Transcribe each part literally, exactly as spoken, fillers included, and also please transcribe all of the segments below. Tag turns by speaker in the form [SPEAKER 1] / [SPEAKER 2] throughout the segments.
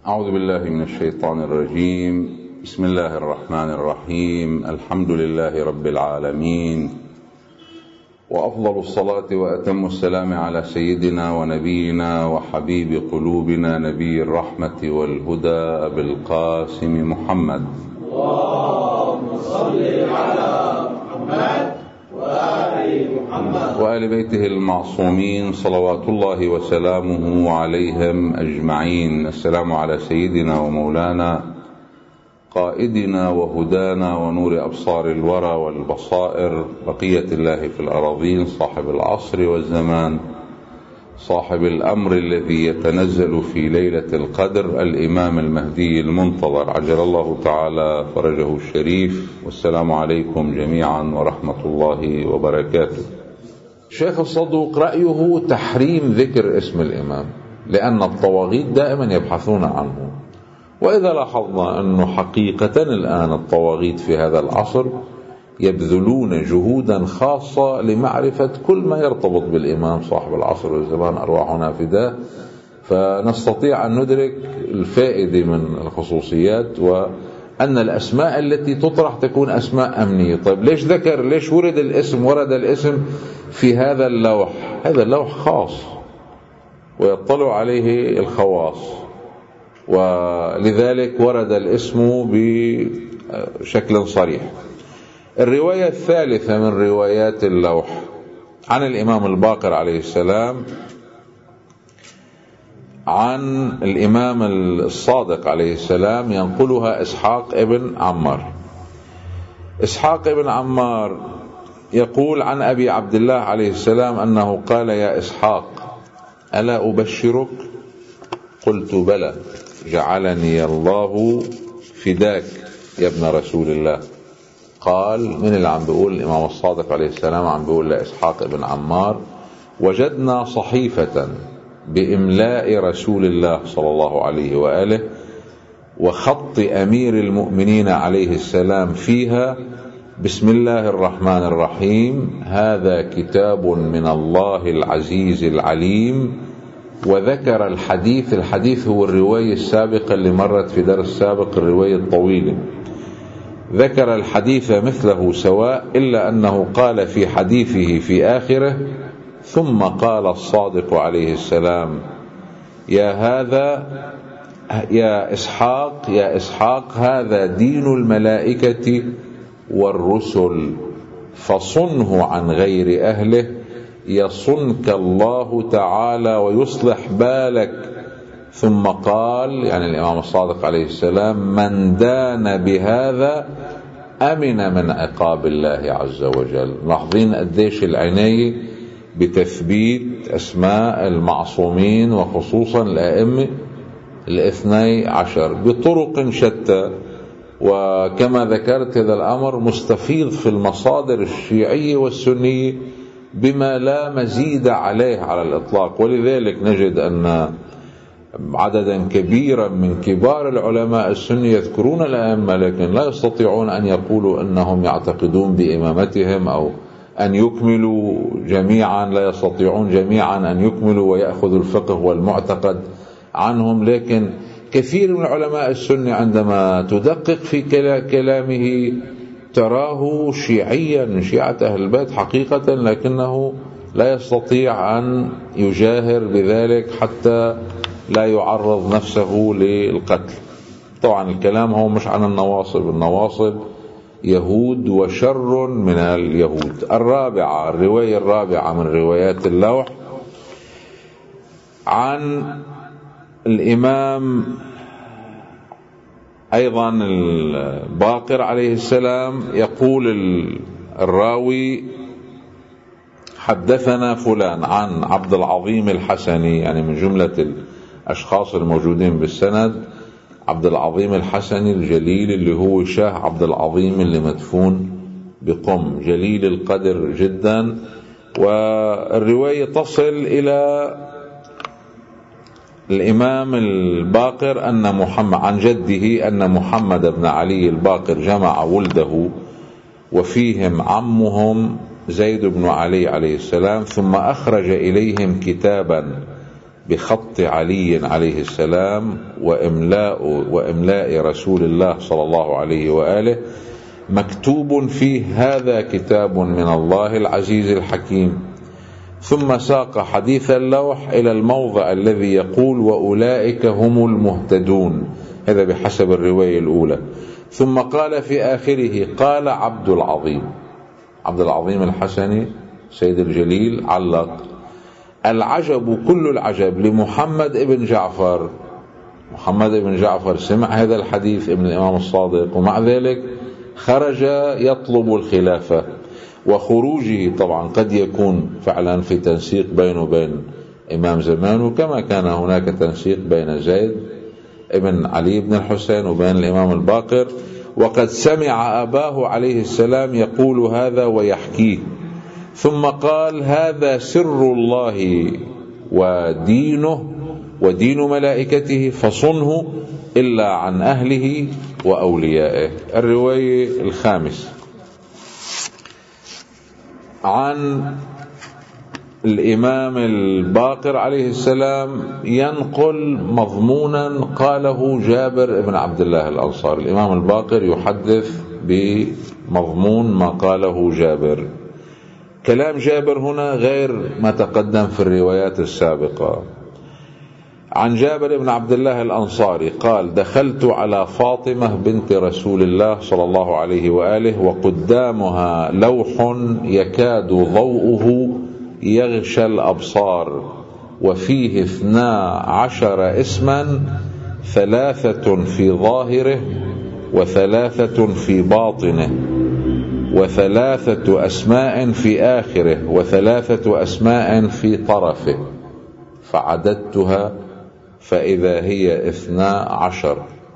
[SPEAKER 1] أعوذ بالله من الشيطان الرجيم. بسم الله الرحمن الرحيم. الحمد لله رب العالمين، وأفضل الصلاة وأتم السلام على سيدنا ونبينا وحبيب قلوبنا نبي الرحمة والهدى أبي القاسم محمد.
[SPEAKER 2] اللهم صل على محمد وآل محمد
[SPEAKER 1] وآل بيته المعصومين صلوات الله وسلامه عليهم أجمعين. السلام على سيدنا ومولانا قائدنا وهدانا ونور أبصار الورى والبصائر، بقية الله في الأراضين، صاحب العصر والزمان، صاحب الأمر الذي يتنزل في ليلة القدر، الإمام المهدي المنتظر عجل الله تعالى فرجه الشريف. والسلام عليكم جميعا ورحمة الله وبركاته. شيخ الصدوق رأيه تحريم ذكر اسم الإمام، لأن الطواغيت دائما يبحثون عنه. وإذا لاحظنا أنه حقيقة الآن الطواغيت في هذا العصر يبذلون جهودا خاصة لمعرفة كل ما يرتبط بالإمام صاحب العصر والزمان، أرواحنا فداه، فنستطيع أن ندرك الفائدة من الخصوصيات، وأن الأسماء التي تطرح تكون أسماء أمنية. طيب ليش ذكر ليش ورد الاسم ورد الاسم في هذا اللوح؟ هذا اللوح خاص ويطلع عليه الخواص، ولذلك ورد الاسم بشكل صريح. الرواية الثالثة من روايات اللوح عن الإمام الباقر عليه السلام عن الإمام الصادق عليه السلام، ينقلها إسحاق ابن عمار. إسحاق ابن عمار يقول عن أبي عبد الله عليه السلام أنه قال: يا إسحاق، ألا أبشرك؟ قلت: بلى، جعلني الله فداك يا ابن رسول الله. قال: من اللي عم بيقول؟ الإمام الصادق عليه السلام عم بيقول لإسحاق ابن عمار: وجدنا صحيفة بإملاء رسول الله صلى الله عليه وآله وخط أمير المؤمنين عليه السلام فيها: بسم الله الرحمن الرحيم، هذا كتاب من الله العزيز العليم. وذكر الحديث. الحديث هو الرواية السابقة اللي مرت في درس سابق، الرواية الطويلة. ذكر الحديث مثله سواء، إلا أنه قال في حديثه في آخره: ثم قال الصادق عليه السلام: يا هذا يا إسحاق يا إسحاق هذا دين الملائكة والرسل، فصنه عن غير أهله يصنك الله تعالى ويصلح بالك. ثم قال، يعني الإمام الصادق عليه السلام: من دان بهذا أمن من عقاب الله عز وجل. لاحظين قديش العناية بتثبيت أسماء المعصومين، وخصوصا الأئمة الاثني عشر بطرق شتى. وكما ذكرت هذا الأمر مستفيض في المصادر الشيعية والسنية بما لا مزيد عليه على الإطلاق. ولذلك نجد أن عددا كبيرا من كبار العلماء السنة يذكرون الأئمة، لكن لا يستطيعون أن يقولوا أنهم يعتقدون بإمامتهم، أو أن يكملوا جميعا، لا يستطيعون جميعا أن يكملوا ويأخذوا الفقه والمعتقد عنهم. لكن كثير من علماء السنة عندما تدقق في كلامه تراه شيعيا من شيعة أهل البيت حقيقة، لكنه لا يستطيع أن يجاهر بذلك حتى لا يعرض نفسه للقتل. طبعا الكلام هو مش عن النواصب، النواصب يهود وشر من اليهود. الرابعة، الرواية الرابعة من روايات اللوح عن الإمام أيضا الباقر عليه السلام، يقول الراوي: حدثنا فلان عن عبد العظيم الحسني، يعني من جملة الأشخاص الموجودين بالسند عبد العظيم الحسني الجليل، اللي هو شاه عبد العظيم اللي مدفون بقم، جليل القدر جدا. والرواية تصل إلى الإمام الباقر أن محمد عن جده أن محمد بن علي الباقر جمع ولده وفيهم عمهم زيد بن علي عليه السلام، ثم أخرج إليهم كتابا بخط علي عليه السلام وإملاء, وإملاء رسول الله صلى الله عليه وآله، مكتوب فيه: هذا كتاب من الله العزيز الحكيم. ثم ساق حديث اللوح إلى الموضع الذي يقول: وأولئك هم المهتدون، هذا بحسب الرواية الأولى. ثم قال في آخره: قال عبد العظيم، عبد العظيم الحسني سيد الجليل علق: العجب كل العجب لمحمد ابن جعفر. محمد ابن جعفر سمع هذا الحديث ابن الإمام الصادق، ومع ذلك خرج يطلب الخلافة. وخروجه طبعا قد يكون فعلا في تنسيق بينه وبين إمام زمانه، كما كان هناك تنسيق بين زيد ابن علي بن الحسين وبين الإمام الباقر، وقد سمع أباه عليه السلام يقول هذا ويحكيه. ثم قال: هذا سر الله ودينه ودين ملائكته، فصنه إلا عن أهله وأوليائه. الرواية الخامس عن الإمام الباقر عليه السلام ينقل مضمونا قاله جابر بن عبد الله الأنصاري. الإمام الباقر يحدث بمضمون ما قاله جابر. كلام جابر هنا غير ما تقدم في الروايات السابقة. عن جابر بن عبد الله الأنصاري قال: دخلت على فاطمة بنت رسول الله صلى الله عليه وآله وقدامها لوح يكاد ضوءه يغشى الأبصار، وفيه اثنا عشر اسما، ثلاثة في ظاهره وثلاثة في باطنه، وثلاثة أسماء في آخره، وثلاثة أسماء في طرفه، فعددتها فإذا هي اثنا عشر.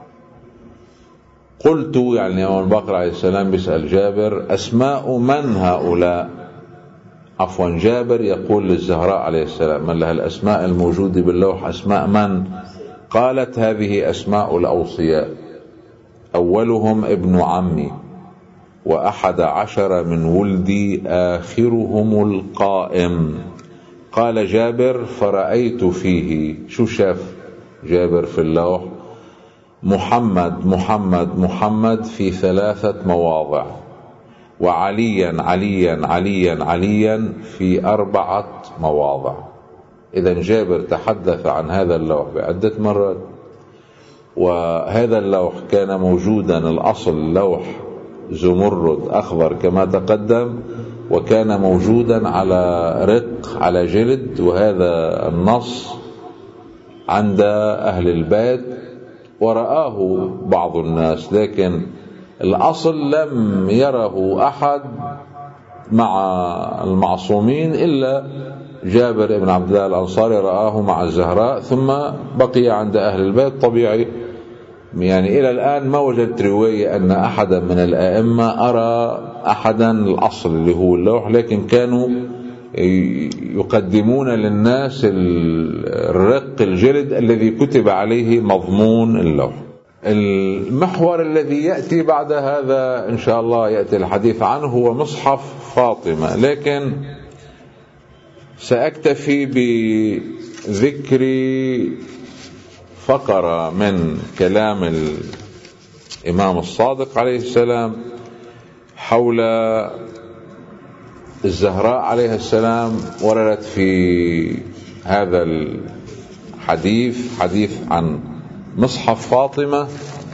[SPEAKER 1] قلت، يعني يوم الباقر عليه السلام بيسأل جابر: أسماء من هؤلاء؟ عفوا، جابر يقول للزهراء عليه السلام: من لها الأسماء الموجودة باللوح أسماء من؟ قالت: هذه أسماء الأوصياء، أولهم ابن عمي، وأحد عشر من ولدي، آخرهم القائم. قال جابر: فرأيت فيه، شو شاف جابر في اللوح؟ محمد محمد محمد في ثلاثة مواضع، وعليا عليا عليا عليا في أربعة مواضع. إذن جابر تحدث عن هذا اللوح بعدة مرات. وهذا اللوح كان موجودا، الأصل لوح زمرد أخضر كما تقدم، وكان موجودا على رق على جلد، وهذا النص عند أهل البيت ورآه بعض الناس، لكن الأصل لم يره أحد مع المعصومين إلا جابر بن عبد الله الأنصاري رآه مع الزهراء، ثم بقي عند أهل البيت. طبيعي يعني إلى الآن ما وجدت رواية أن أحدا من الآئمة أرى أحدا الأصل اللي هو اللوح، لكن كانوا يقدمون للناس الرق الجلد الذي كتب عليه مضمون اللوح. المحور الذي يأتي بعد هذا إن شاء الله يأتي الحديث عنه هو مصحف فاطمة، لكن سأكتفي بذكر فقرة من كلام الإمام الصادق عليه السلام حول الزهراء عليه السلام. وردت في هذا الحديث حديث عن مصحف فاطمة.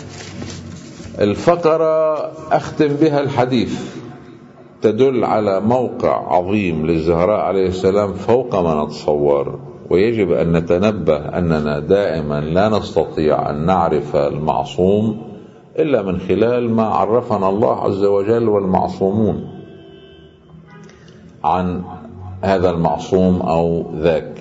[SPEAKER 1] الفقرة أختم بها الحديث تدل على موقع عظيم للزهراء عليه السلام فوق ما نتصور، ويجب أن نتنبه أننا دائما لا نستطيع أن نعرف المعصوم إلا من خلال ما عرفنا الله عز وجل والمعصومون عن هذا المعصوم أو ذاك.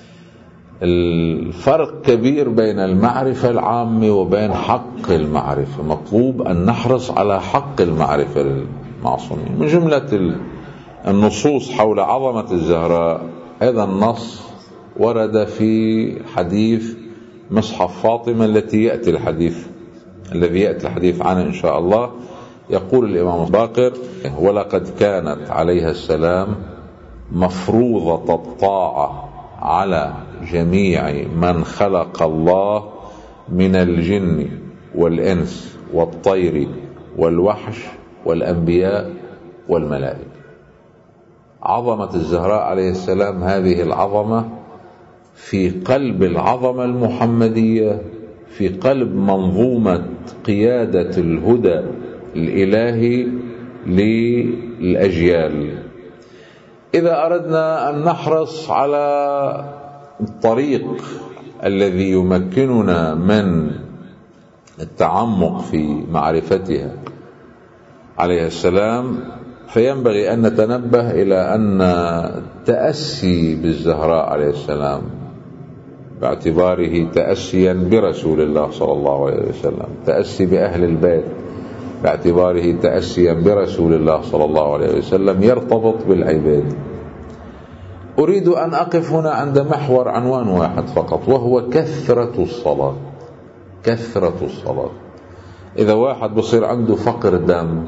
[SPEAKER 1] الفرق كبير بين المعرفة العامة وبين حق المعرفة. مطلوب أن نحرص على حق المعرفة للمعصومين. من جملة النصوص حول عظمة الزهراء هذا النص ورد في حديث مصحف فاطمة التي يأتي الحديث الذي يأتي الحديث عنه إن شاء الله. يقول الإمام الباقر: ولقد كانت عليها السلام مفروضة الطاعة على جميع من خلق الله من الجن والإنس والطير والوحش والأنبياء والملائكة. عظمة الزهراء عليه السلام هذه العظمة في قلب العظمة المحمدية، في قلب منظومة قيادة الهدى الإلهي للأجيال. إذا أردنا أن نحرص على الطريق الذي يمكننا من التعمق في معرفتها عليه السلام، فينبغي أن نتنبه إلى أن التأسي بالزهراء عليه السلام باعتباره تأسيا برسول الله صلى الله عليه وسلم، تأسي بأهل البيت باعتباره تأسيا برسول الله صلى الله عليه وسلم، يرتبط بالعباد. أريد أن أقف هنا عند محور عنوان واحد فقط، وهو كثرة الصلاة. كثرة الصلاة. إذا واحد بصير عنده فقر دم،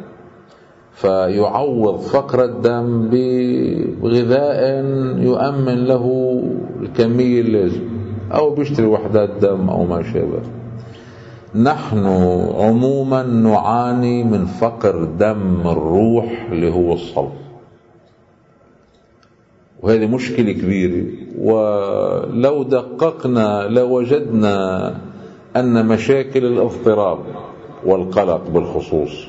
[SPEAKER 1] فيعوض فقر الدم بغذاء يؤمن له الكمية اللازم، أو بيشتري وحدات دم أو ما شابه. نحن عموما نعاني من فقر دم الروح اللي هو الصلاة، وهذه مشكلة كبيرة. ولو دققنا لوجدنا أن مشاكل الاضطراب والقلق بالخصوص،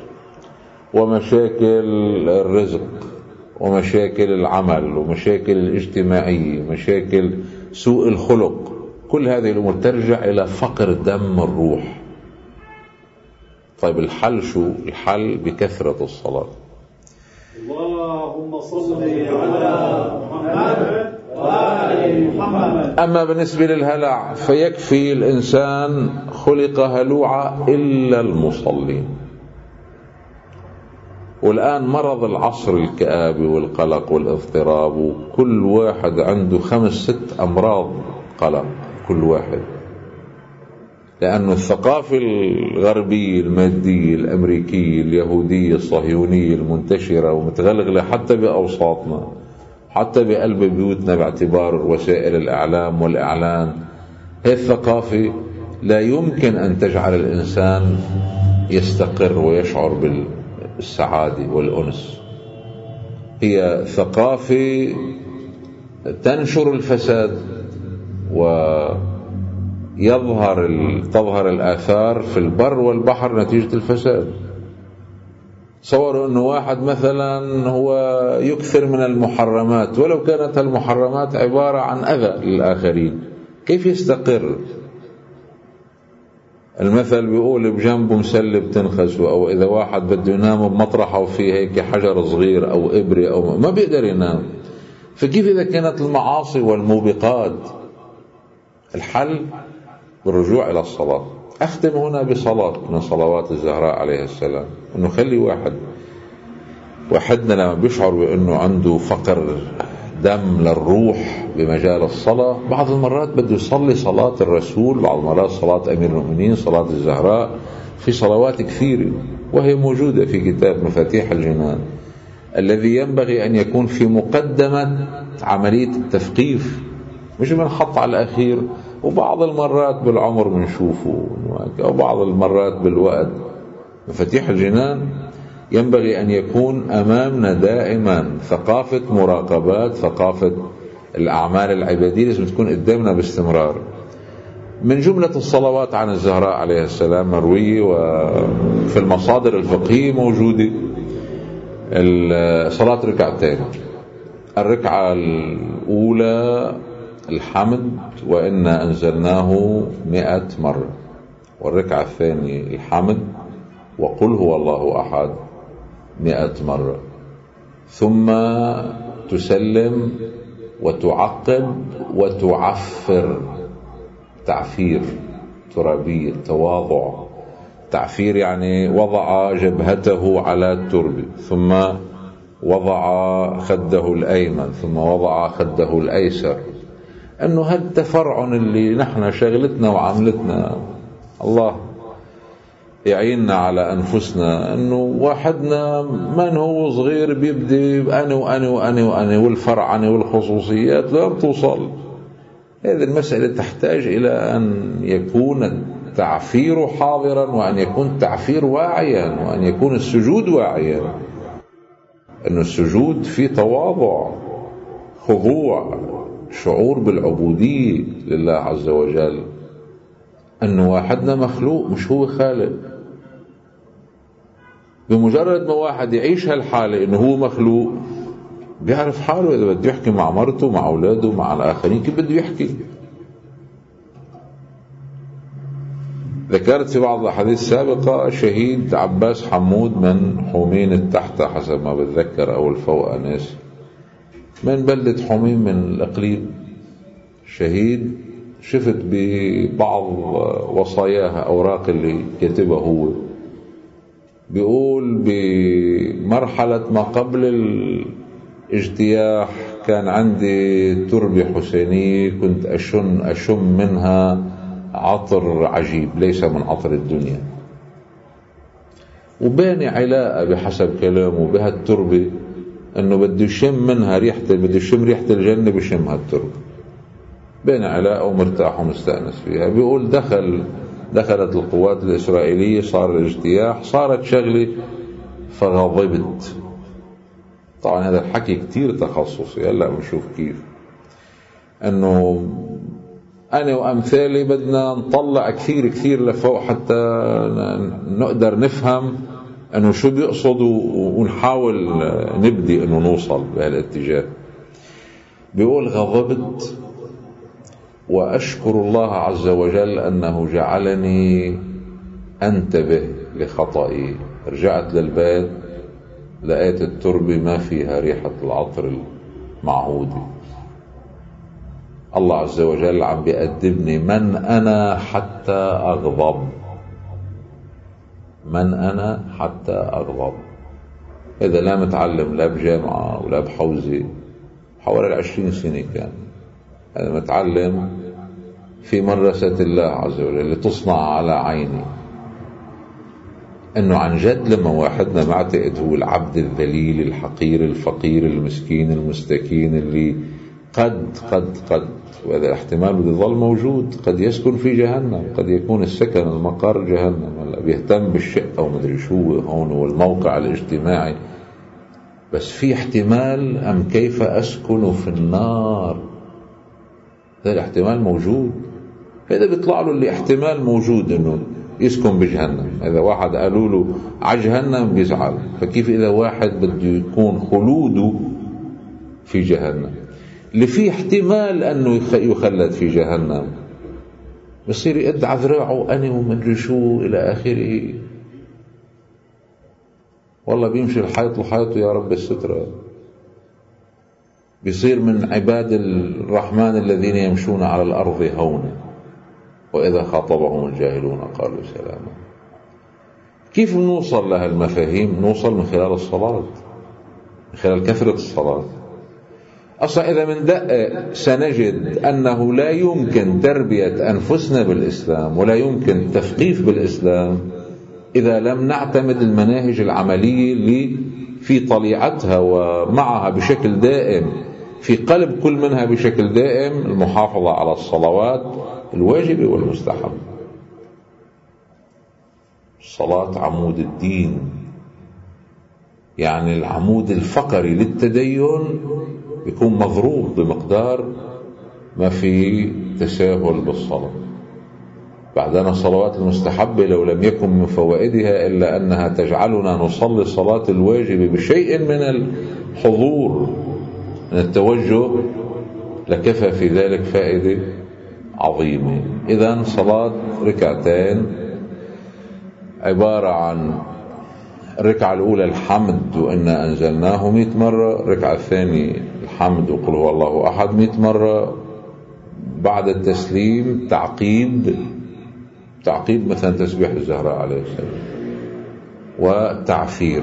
[SPEAKER 1] ومشاكل الرزق، ومشاكل العمل، ومشاكل الاجتماعية، مشاكل سوء الخلق، كل هذه الأمور ترجع إلى فقر دم الروح. طيب الحل شو؟ الحل بكثرة الصلاة.
[SPEAKER 2] اللهم صل على محمد وآل محمد.
[SPEAKER 1] أما بالنسبة للهلع فيكفي الإنسان خلق هلوعا إلا المصلين. والآن مرض العصر الكآبة والقلق والاضطراب، وكل واحد عنده خمس ست أمراض قلق كل واحد، لأن الثقافة الغربية المادية الأمريكية اليهودية الصهيونية المنتشرة ومتغلغلة حتى بأوساطنا، حتى بقلب بيوتنا باعتبار وسائل الإعلام والإعلان. هذه الثقافة لا يمكن أن تجعل الإنسان يستقر ويشعر بالسعادة والأنس. هي ثقافة تنشر الفساد، ويظهر تظهر الآثار في البر والبحر نتيجة الفساد. تصوروا أنه واحد مثلا هو يكثر من المحرمات، ولو كانت المحرمات عبارة عن أذى للآخرين، كيف يستقر؟ المثل بيقول بجنبه مسلة بتنخسه، أو إذا واحد بده ينام بمطرحه وفيه هيك حجر صغير أو إبرة أو ما بيقدر ينام. فكيف إذا كانت المعاصي والموبقات؟ الحل بالرجوع إلى الصلاة. أختم هنا بصلاة من صلوات الزهراء عليه السلام، أنه خلي واحد واحدنا لما بيشعر بأنه عنده فقر دم للروح بمجال الصلاة، بعض المرات بده يصلي صلاة الرسول، بعض المرات صلاة أمير المؤمنين، صلاة الزهراء، في صلوات كثيرة وهي موجودة في كتاب مفاتيح الجنان، الذي ينبغي أن يكون في مقدمة عملية التثقيف، مش بنحط على الأخير. وبعض المرات بالعمر بنشوفه، وبعض المرات بالوقت. مفاتيح الجنان ينبغي أن يكون أمامنا دائما ثقافة مراقبات، ثقافة الأعمال العبادية لازم تكون قدامنا باستمرار. من جملة الصلوات عن الزهراء عليه السلام مروية وفي المصادر الفقهية موجودة صلاة ركعتين. الركعة الأولى الحمد وإنا أنزلناه مئة مرة، والركعة الثانية الحمد وقل هو الله أحد مئة مرة، ثم تسلم وتعقب وتعفر، تعفير ترابية، تواضع. تعفير يعني وضع جبهته على التربة، ثم وضع خده الأيمن، ثم وضع خده الأيسر. أنه هذا التفرعن اللي نحن شغلتنا وعملتنا، الله يعيننا على أنفسنا. أنه واحدنا من هو صغير بيبدي أنا وأنا وأنا وأنا والفرعنة والخصوصيات لا بتوصل. هذه المسألة تحتاج إلى أن يكون التعفير حاضرا، وأن يكون التعفير واعيا، وأن يكون السجود واعيا، أن السجود في تواضع، خضوع، شعور بالعبودية لله عز وجل، أنه واحدنا مخلوق مش هو خالق. بمجرد ما واحد يعيش هالحالة أنه هو مخلوق، بيعرف حاله إذا بده يحكي مع مرته، مع أولاده، مع الآخرين، كيف بده يحكي. ذكرت في بعض الأحاديث السابقة شهيد عباس حمود من حمين التحتة حسب ما بتذكر، أو الفوق أنس، من بلدة حمين من الإقليم. شهيد شفت ببعض وصاياها، أوراق اللي كتبها هو، بيقول بمرحلة ما قبل الاجتياح كان عندي تربة حسينية كنت أشن أشم منها عطر عجيب ليس من عطر الدنيا، وباني علاقة بحسب كلامه بهالتربة أنه بده يشم منها ريحة، بده يشم ريحة الجنة بشم هالتربة، باني علاقة ومرتاح ومستأنس فيها. بيقول دخل دخلت القوات الإسرائيلية، صار الاجتياح، صارت شغلة فغضبت. طبعا هذا الحكي كتير تخصصي، هلا بنشوف كيف أنه أنا وأمثالي بدنا نطلع كثير كثير لفوق حتى نقدر نفهم أنه شو بيقصد، ونحاول نبدي أنه نوصل بهالاتجاه. بيقول غضبت وأشكر الله عز وجل أنه جعلني أنتبه لخطئي. رجعت للبيت لقيت التربة ما فيها ريحة العطر المعهودة. الله عز وجل عم بيأدبني، من أنا حتى أغضب، من أنا حتى أغضب. إذا لا متعلم لا بجامعة ولا بحوزة، حوالي العشرين سنة كان أنا متعلم في مدرسة الله عز وجل اللي تصنع على عيني، أنه عن جد لما واحدنا معتقد هو العبد الذليل الحقير الفقير المسكين المستكين اللي قد قد قد وهذا الاحتمال بده يظل موجود، قد يسكن في جهنم، قد يكون السكن المقر جهنم، ولا بيهتم بالشقة ومدري شو هون والموقع الاجتماعي، بس في احتمال أم كيف أسكن في النار. هذا الاحتمال موجود. هذا بيطلع له اللي احتمال موجود انه يسكن بجهنم. اذا واحد قالوا له على جهنم بيزعل، فكيف اذا واحد بده يكون خلوده في جهنم اللي فيه احتمال انه يخلد في جهنم، بصير يدعى ذراعه أنا ومدري شو إلى آخره. والله بيمشي الحيط لحيطه يا رب السترة. بيصير من عباد الرحمن الذين يمشون على الأرض هونا وإذا خاطبهم الجاهلون قالوا سلاما. كيف نوصل لها المفاهيم؟ نوصل من خلال الصلاة، من خلال كثرة الصلاة. أصلا إذا من دقق سنجد أنه لا يمكن تربية أنفسنا بالإسلام ولا يمكن تثقيف بالإسلام إذا لم نعتمد المناهج العملية اللي في طليعتها ومعها بشكل دائم في قلب كل منها بشكل دائم المحافظة على الصلوات الواجبة والمستحب. الصلاة عمود الدين، يعني العمود الفقري للتدين يكون مضروب بمقدار ما في تساهل بالصلاة. بعدنا الصلوات المستحبة لو لم يكن من فوائدها إلا أنها تجعلنا نصلي الصلاة الواجبة بشيء من الحضور من التوجه لكفى في ذلك فائدة عظيمة. إذن صلاة ركعتين عبارة عن الركعة الأولى الحمد وإنا أنزلناه مئة مرة، الركعة الثانية الحمد وقل هو الله أحد مئة مرة، بعد التسليم تعقيب تعقيب مثلا تسبيح الزهراء عليه السلام وتعفير.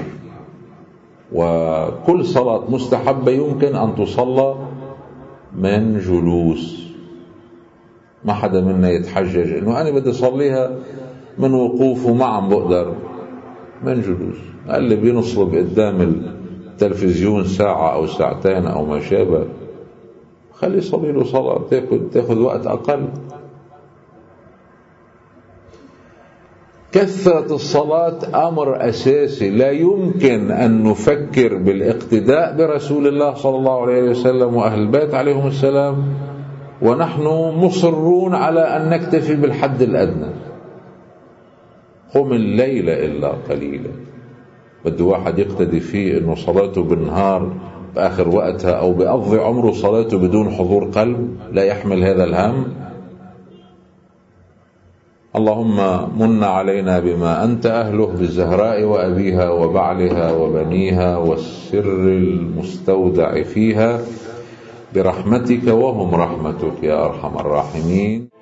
[SPEAKER 1] وكل صلاة مستحبة يمكن أن تصلى من جلوس، ما حدا منا يتحجج إنه أنا بدي أصليها من وقوف وما عم بقدر، من جلوس. اللي بينصب قدام التلفزيون ساعة أو ساعتين أو ما شابه خلي يصلي له صلاة تاخذ تاخذ وقت أقل. كثرة الصلاة أمر أساسي، لا يمكن أن نفكر بالاقتداء برسول الله صلى الله عليه وسلم وأهل البيت عليهم السلام ونحن مصرون على أن نكتفي بالحد الأدنى. قم الليل إلا قليلا. بده واحد يقتدي فيه أنه صلاته بالنهار بآخر وقتها أو بقضي عمره صلاته بدون حضور قلب، لا يحمل هذا الهم. اللهم من علينا بما أنت أهله بالزهراء وأبيها وبعلها وبنيها والسر المستودع فيها برحمتك وهم رحمتك يا أرحم الراحمين.